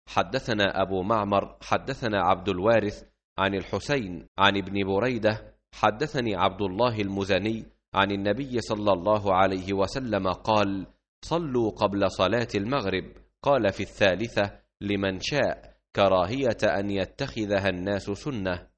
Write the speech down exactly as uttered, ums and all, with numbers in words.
حدثنا أبو معمر حدثنا عبد الوارث عن الحسين عن ابن بريدة حدثني عبد الله المزني عن النبي صلى الله عليه وسلم قال: صلوا قبل صلاة المغرب. قال في الثالثة: لمن شاء، كراهية أن يتخذها الناس سنة.